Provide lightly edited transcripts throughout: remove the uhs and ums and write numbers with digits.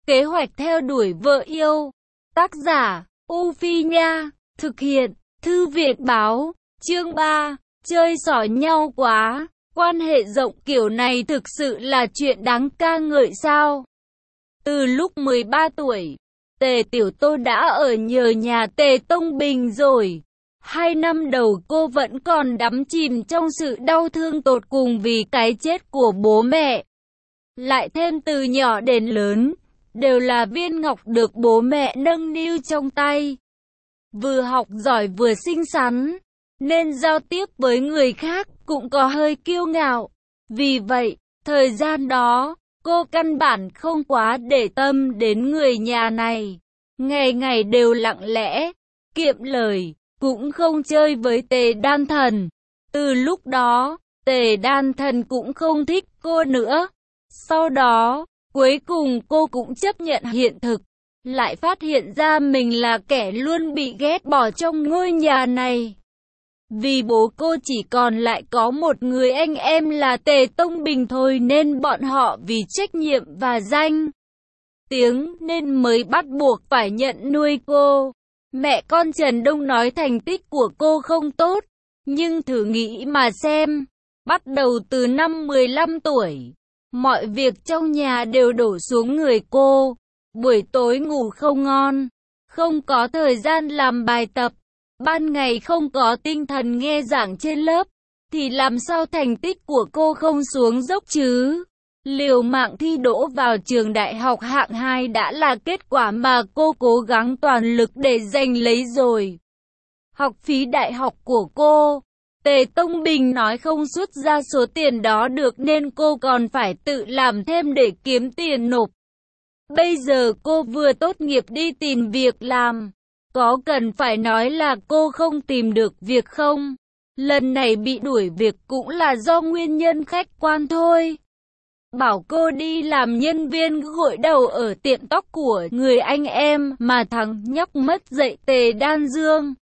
Kế hoạch theo đuổi vợ yêu. Tác giả, U Phi Nha. Thực hiện, Thư viện Báo. Chương 3. Chơi xỏ nhau quá. Quan hệ rộng kiểu này thực sự là chuyện đáng ca ngợi sao? Từ lúc 13 tuổi, Tề Tiểu Tô đã ở nhờ nhà Tề Tông Bình rồi. 2 năm đầu cô vẫn còn đắm chìm trong sự đau thương tột cùng vì cái chết của bố mẹ. Lại thêm từ nhỏ đến lớn, đều là viên ngọc được bố mẹ nâng niu trong tay. Vừa học giỏi vừa xinh xắn, nên giao tiếp với người khác cũng có hơi kiêu ngạo. Vì vậy, thời gian đó, cô căn bản không quá để tâm đến người nhà này. Ngày ngày đều lặng lẽ, kiệm lời, cũng không chơi với Tề Đan Thần. Từ lúc đó, Tề Đan Thần cũng không thích cô nữa. Sau đó, cuối cùng cô cũng chấp nhận hiện thực, lại phát hiện ra mình là kẻ luôn bị ghét bỏ trong ngôi nhà này. Vì bố cô chỉ còn lại có một người anh em là Tề Tông Bình thôi, nên bọn họ vì trách nhiệm và danh tiếng nên mới bắt buộc phải nhận nuôi cô. Mẹ con Trần Đông nói thành tích của cô không tốt, nhưng thử nghĩ mà xem, bắt đầu từ năm 15 tuổi, mọi việc trong nhà đều đổ xuống người cô. Buổi tối ngủ không ngon, không có thời gian làm bài tập, ban ngày không có tinh thần nghe giảng trên lớp, thì làm sao thành tích của cô không xuống dốc chứ? Liều mạng thi đỗ vào trường đại học hạng 2 đã là kết quả mà cô cố gắng toàn lực để giành lấy rồi. Học phí đại học của cô, Tề Tông Bình nói không xuất ra số tiền đó được nên cô còn phải tự làm thêm để kiếm tiền nộp. Bây giờ cô vừa tốt nghiệp đi tìm việc làm, có cần phải nói là cô không tìm được việc không? Lần này bị đuổi việc cũng là do nguyên nhân khách quan thôi. Bảo cô đi làm nhân viên gội đầu ở tiệm tóc của người anh em mà thằng nhóc mất dạy Tề Đan Dương.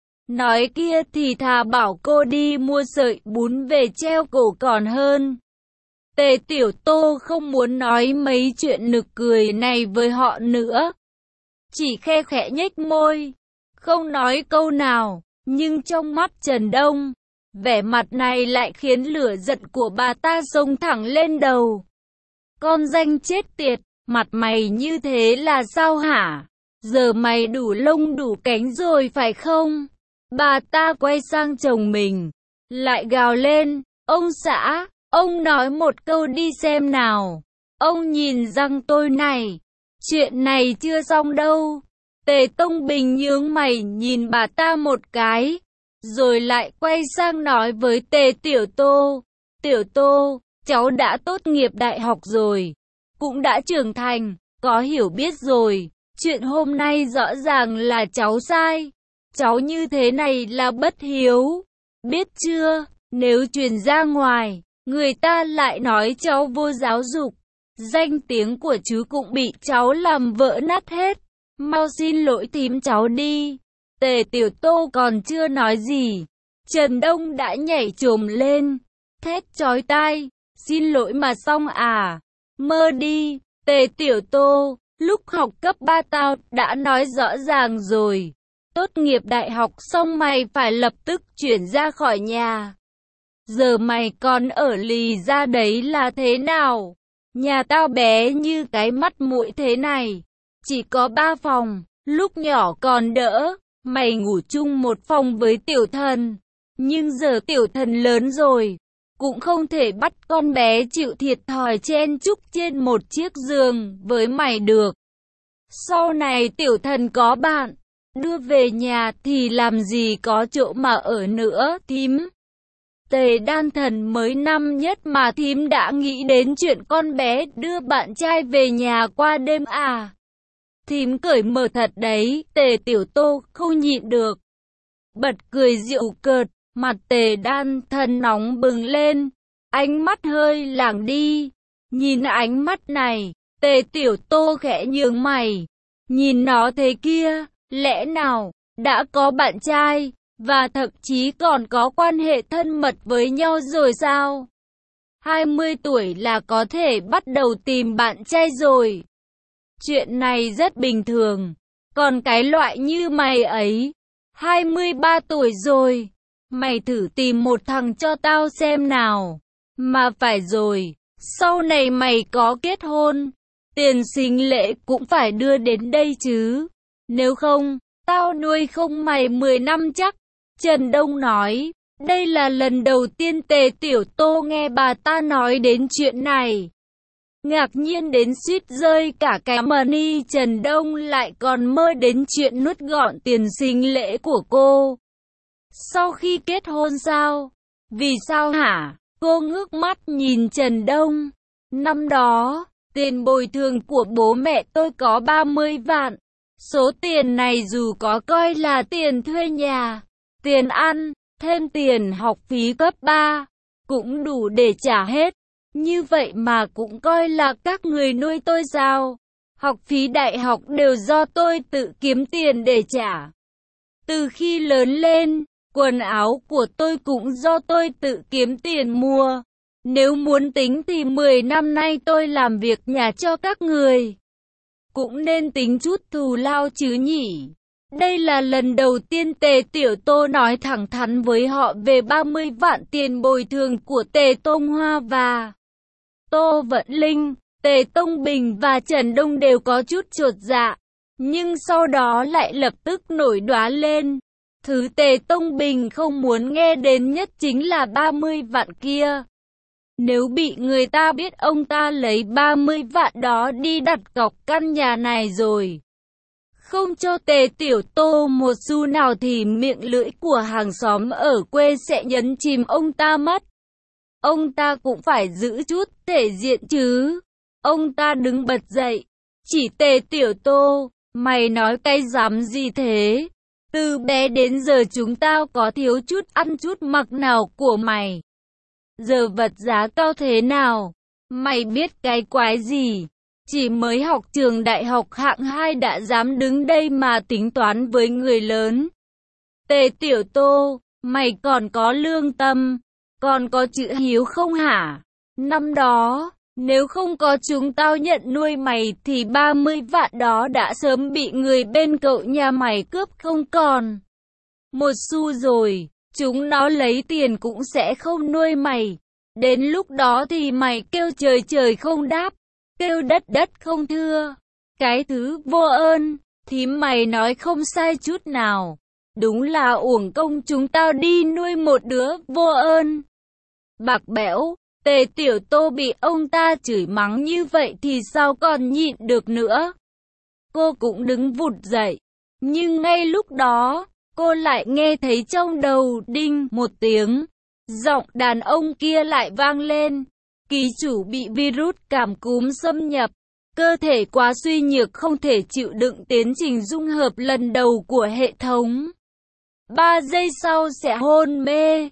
Nói kia thì thà bảo cô đi mua sợi bún về treo cổ còn hơn. Tề Tiểu Tô không muốn nói mấy chuyện nực cười này với họ nữa. Chỉ khe khẽ nhếch môi, không nói câu nào, nhưng trong mắt Trần Đông, vẻ mặt này lại khiến lửa giận của bà ta xông thẳng lên đầu. Con danh chết tiệt, mặt mày như thế là sao hả? Giờ mày đủ lông đủ cánh rồi phải không? Bà ta quay sang chồng mình, lại gào lên, ông xã, ông nói một câu đi xem nào. Ông nhìn răng tôi này, chuyện này chưa xong đâu. Tề Tông Bình nhướng mày nhìn bà ta một cái, rồi lại quay sang nói với Tề Tiểu Tô. Tiểu Tô, cháu đã tốt nghiệp đại học rồi, cũng đã trưởng thành, có hiểu biết rồi. Chuyện hôm nay rõ ràng là cháu sai. Cháu như thế này là bất hiếu, biết chưa? Nếu truyền ra ngoài, người ta lại nói cháu vô giáo dục, danh tiếng của chú cũng bị cháu làm vỡ nát hết. Mau xin lỗi thím cháu đi. Tề Tiểu Tô còn chưa nói gì, Trần Đông đã nhảy chồm lên, thét chói tai, xin lỗi mà xong à? Mơ đi, Tề Tiểu Tô, lúc học cấp 3 tao đã nói rõ ràng rồi. Tốt nghiệp đại học xong mày phải lập tức chuyển ra khỏi nhà. Giờ mày còn ở lì ra đấy là thế nào? Nhà tao bé như cái mắt muỗi thế này, chỉ có 3 phòng, lúc nhỏ còn đỡ, mày ngủ chung một phòng với Tiểu Thần. Nhưng giờ Tiểu Thần lớn rồi, cũng không thể bắt con bé chịu thiệt thòi chen chúc trên một chiếc giường với mày được. Sau này Tiểu Thần có bạn, đưa về nhà thì làm gì có chỗ mà ở nữa thím. Tề Đan Thần mới năm nhất mà thím đã nghĩ đến chuyện con bé đưa bạn trai về nhà qua đêm à? Thím cởi mở thật đấy. Tề Tiểu Tô không nhịn được, bật cười giễu cợt, mặt Tề Đan Thần nóng bừng lên, ánh mắt hơi lảng đi. Nhìn ánh mắt này, Tề Tiểu Tô khẽ nhướng mày, nhìn nó thế kia, lẽ nào đã có bạn trai, và thậm chí còn có quan hệ thân mật với nhau rồi sao? 20 tuổi là có thể bắt đầu tìm bạn trai rồi. Chuyện này rất bình thường. Còn cái loại như mày ấy, 23 tuổi rồi, mày thử tìm một thằng cho tao xem nào. Mà phải rồi, sau này mày có kết hôn, tiền sinh lễ cũng phải đưa đến đây chứ. Nếu không, tao nuôi không mày 10 năm chắc. Trần Đông nói, đây là lần đầu tiên Tề Tiểu Tô nghe bà ta nói đến chuyện này. Ngạc nhiên đến suýt rơi cả cái mani. Trần Đông lại còn mơ đến chuyện nuốt gọn tiền sinh lễ của cô. Sau khi kết hôn sao? Vì sao hả? Cô ngước mắt nhìn Trần Đông. Năm đó, tiền bồi thường của bố mẹ tôi có 30 vạn. Số tiền này dù có coi là tiền thuê nhà, tiền ăn, thêm tiền học phí cấp 3, cũng đủ để trả hết. Như vậy mà cũng coi là các người nuôi tôi sao? Học phí đại học đều do tôi tự kiếm tiền để trả. Từ khi lớn lên, quần áo của tôi cũng do tôi tự kiếm tiền mua. Nếu muốn tính thì 10 năm nay tôi làm việc nhà cho các người. Cũng nên tính chút thù lao chứ nhỉ? Đây là lần đầu tiên Tề Tiểu Tô nói thẳng thắn với họ về 30 vạn tiền bồi thường của Tề Tông Hoa và Tô Vận Linh. Tề Tông Bình và Trần Đông đều có chút chột dạ, nhưng sau đó lại lập tức nổi đoá lên. Thứ Tề Tông Bình không muốn nghe đến nhất chính là 30 vạn kia. Nếu bị người ta biết ông ta lấy 30 vạn đó đi đặt cọc căn nhà này rồi, không cho Tề Tiểu Tô một xu nào thì miệng lưỡi của hàng xóm ở quê sẽ nhấn chìm ông ta mất. Ông ta cũng phải giữ chút thể diện chứ. Ông ta đứng bật dậy, chỉ Tề Tiểu Tô, mày nói cái dám gì thế? Từ bé đến giờ chúng tao có thiếu chút ăn chút mặc nào của mày. Giờ vật giá cao thế nào? Mày biết cái quái gì? Chỉ mới học trường đại học hạng 2 đã dám đứng đây mà tính toán với người lớn. Tề Tiểu Tô, mày còn có lương tâm, còn có chữ hiếu không hả? Năm đó, nếu không có chúng tao nhận nuôi mày thì 30 vạn đó đã sớm bị người bên cậu nhà mày cướp không còn một xu rồi. Chúng nó lấy tiền cũng sẽ không nuôi mày. Đến lúc đó thì mày kêu trời trời không đáp, kêu đất đất không thưa. Cái thứ vô ơn, thì mày nói không sai chút nào. Đúng là uổng công chúng tao đi nuôi một đứa vô ơn. Bạc bẽo, Tề Tiểu Tô bị ông ta chửi mắng như vậy thì sao còn nhịn được nữa. Cô cũng đứng vụt dậy, nhưng ngay lúc đó, cô lại nghe thấy trong đầu đinh một tiếng. Giọng đàn ông kia lại vang lên. Ký chủ bị virus cảm cúm xâm nhập. Cơ thể quá suy nhược không thể chịu đựng tiến trình dung hợp lần đầu của hệ thống. 3 giây sau sẽ hôn mê.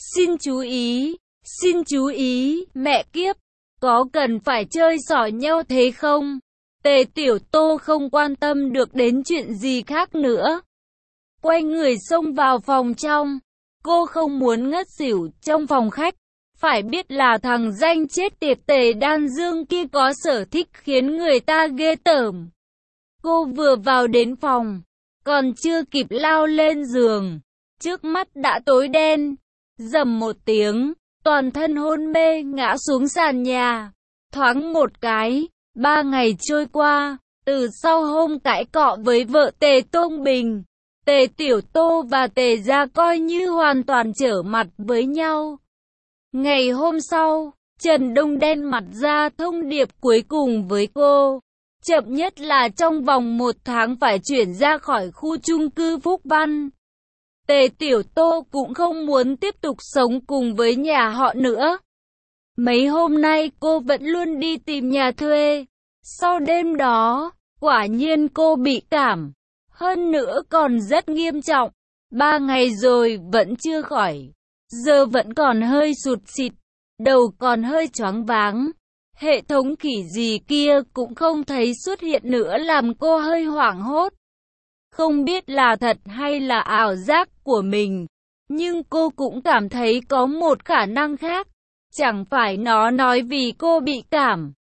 Xin chú ý, mẹ kiếp. Có cần phải chơi xỏ nhau thế không? Tề Tiểu Tô không quan tâm được đến chuyện gì khác nữa. Quay người xông vào phòng trong. Cô không muốn ngất xỉu trong phòng khách. Phải biết là thằng danh chết tiệt Tề Đan Dương kia có sở thích khiến người ta ghê tởm. Cô vừa vào đến phòng, còn chưa kịp lao lên giường, trước mắt đã tối đen. Rầm một tiếng, toàn thân hôn mê ngã xuống sàn nhà. Thoáng một cái, 3 ngày trôi qua, từ sau hôm cãi cọ với vợ Tề Tông Bình, Tề Tiểu Tô và Tề gia coi như hoàn toàn trở mặt với nhau. Ngày hôm sau, Trần Đông đen mặt ra thông điệp cuối cùng với cô. Chậm nhất là trong vòng 1 tháng phải chuyển ra khỏi khu chung cư Phúc Văn. Tề Tiểu Tô cũng không muốn tiếp tục sống cùng với nhà họ nữa. Mấy hôm nay cô vẫn luôn đi tìm nhà thuê. Sau đêm đó, quả nhiên cô bị cảm. Hơn nữa còn rất nghiêm trọng. 3 ngày rồi vẫn chưa khỏi. Giờ vẫn còn hơi sụt xịt. Đầu còn hơi choáng váng. Hệ thống khỉ gì kia cũng không thấy xuất hiện nữa làm cô hơi hoảng hốt. Không biết là thật hay là ảo giác của mình. Nhưng cô cũng cảm thấy có một khả năng khác. Chẳng phải nó nói vì cô bị cảm,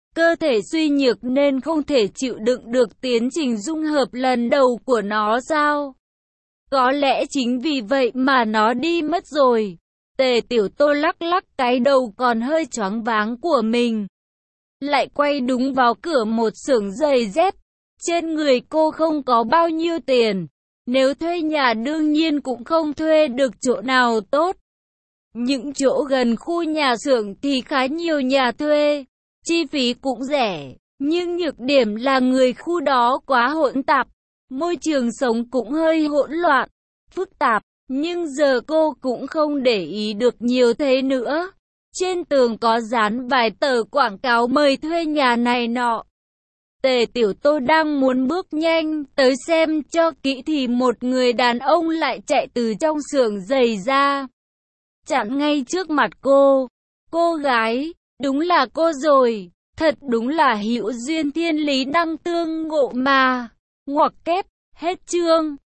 Cơ thể suy nhược nên không thể chịu đựng được tiến trình dung hợp lần đầu của nó sao? Có lẽ chính vì vậy mà nó đi mất rồi. Tề Tiểu Tô lắc lắc cái đầu còn hơi choáng váng của mình. Lại quay đúng vào cửa một xưởng giày dép. Trên người cô không có bao nhiêu tiền. Nếu thuê nhà đương nhiên cũng không thuê được chỗ nào tốt. Những chỗ gần khu nhà xưởng thì khá nhiều nhà thuê. Chi phí cũng rẻ. Nhưng nhược điểm là người khu đó quá hỗn tạp. Môi trường sống cũng hơi hỗn loạn, phức tạp. Nhưng giờ cô cũng không để ý được nhiều thế nữa. Trên tường có dán vài tờ quảng cáo mời thuê nhà này nọ. Tề Tiểu Tô đang muốn bước nhanh tới xem cho kỹ thì một người đàn ông lại chạy từ trong xưởng giày ra. Chặn ngay trước mặt cô. Cô gái, đúng là cô rồi. Thật đúng là hữu duyên thiên lý năng tương ngộ mà. Ngoặc kép, hết chương.